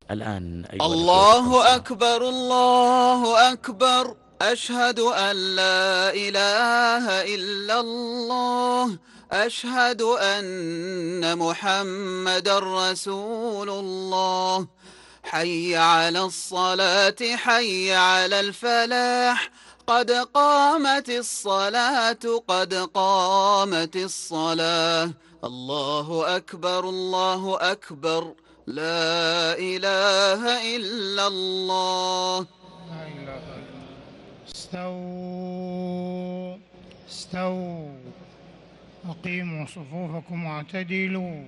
الآن أيها الأخوة الله الخمسة. أكبر الله أكبر، أشهد أن لا إله إلا الله، أشهد أن محمدا رسول الله. حي على الصلاة حي على الفلاح، قد قامت الصلاة قد قامت الصلاة. الله أكبر الله أكبر، لا إله إلا الله. لا إله إلا الله. استووا استووا، أقيموا صفوفكم واعتدلوا.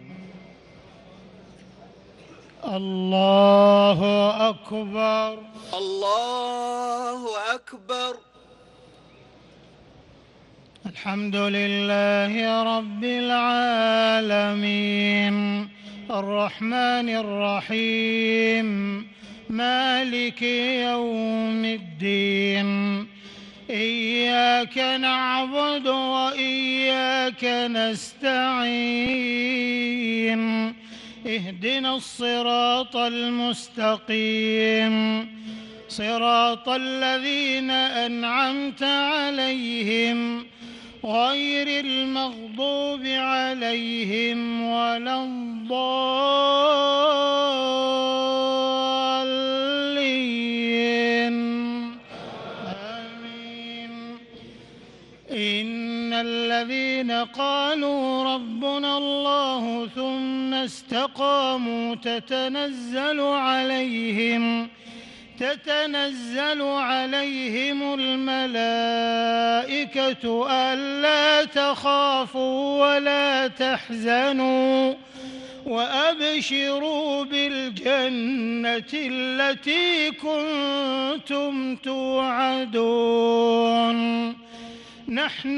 الله أكبر. الله أكبر. الحمد لله رب العالمين، الرحمن الرحيم، مالك يوم الدين. إياك نعبد وإياك نستعين، اهدنا الصراط المستقيم، صراط الذين أنعمت عليهم غير المغضوب عليهم ولا الضالين. آمين. إن الذين قالوا ربنا الله ثم استقاموا تتنزل عليهم الملائكة ألا تخافوا ولا تحزنوا وأبشروا بالجنة التي كنتم توعدون. نحن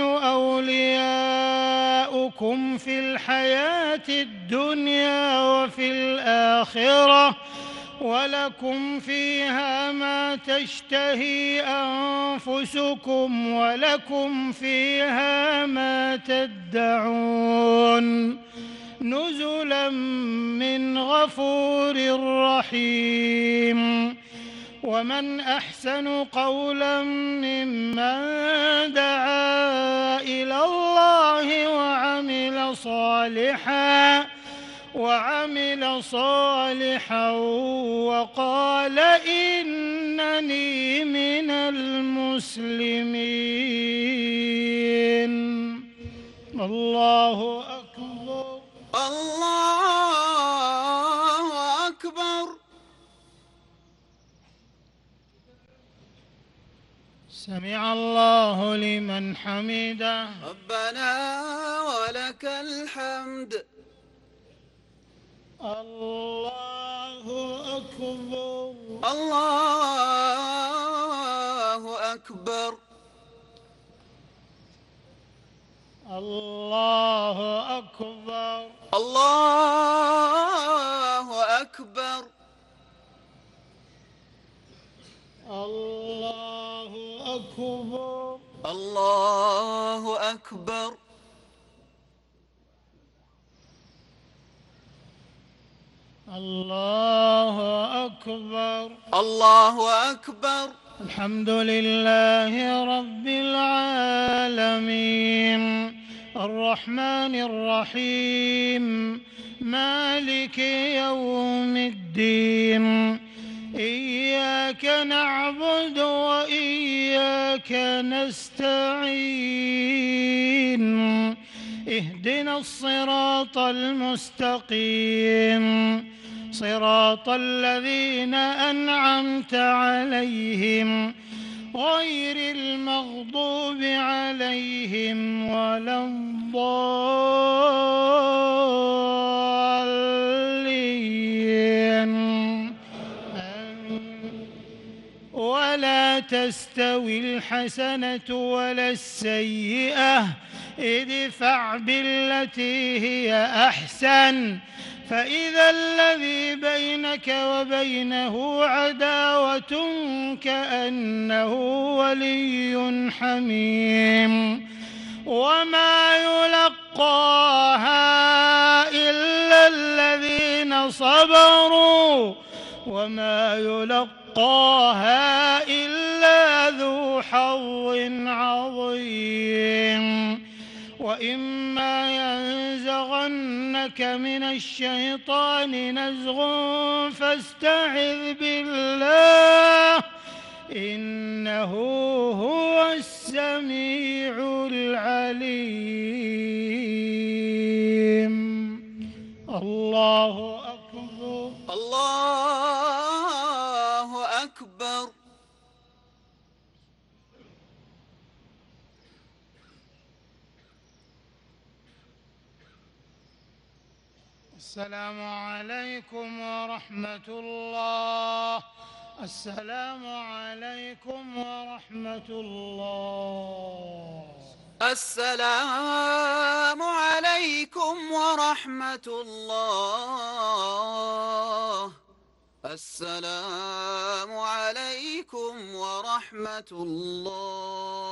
أولياؤكم في الحياة الدنيا وفي الآخرة، ولكم فيها ما تشتهي أنفسكم ولكم فيها ما تدعون، نزلا من غفور رحيم. ومن أحسن قولا ممن دعا إلى الله وعمل صالحا وقال إنني من المسلمين. الله أكبر. الله أكبر. سمع الله لمن حمده. ربنا ولك الحمد. الله أكبر. الله أكبر. الله أكبر. الله أكبر. الله أكبر. الله أكبر. الله أكبر. الله أكبر. الحمد لله رب العالمين، الرحمن الرحيم، مالك يوم الدين. إياك نعبد وإياك نستعين، اهدنا الصراط المستقيم، صراط الذين أنعمت عليهم غير المغضوب عليهم ولا الضالين. ولا تستوي الحسنة ولا السيئة، ادفع بالتي هي أحسن، فإذا الذي بينك وبينه عداوة كأنه ولي حميم. وما يلقاها إلا الذين صبروا وما يلقاها إلا ذو حظ عظيم. وإما ينزغنك من الشيطان نزغ فاستعذ بالله إنه هو السميع العليم. الله أكبر. الله أكبر. السلام عليكم ورحمة الله. السلام عليكم ورحمة الله. السلام عليكم ورحمة الله. السلام عليكم ورحمة الله.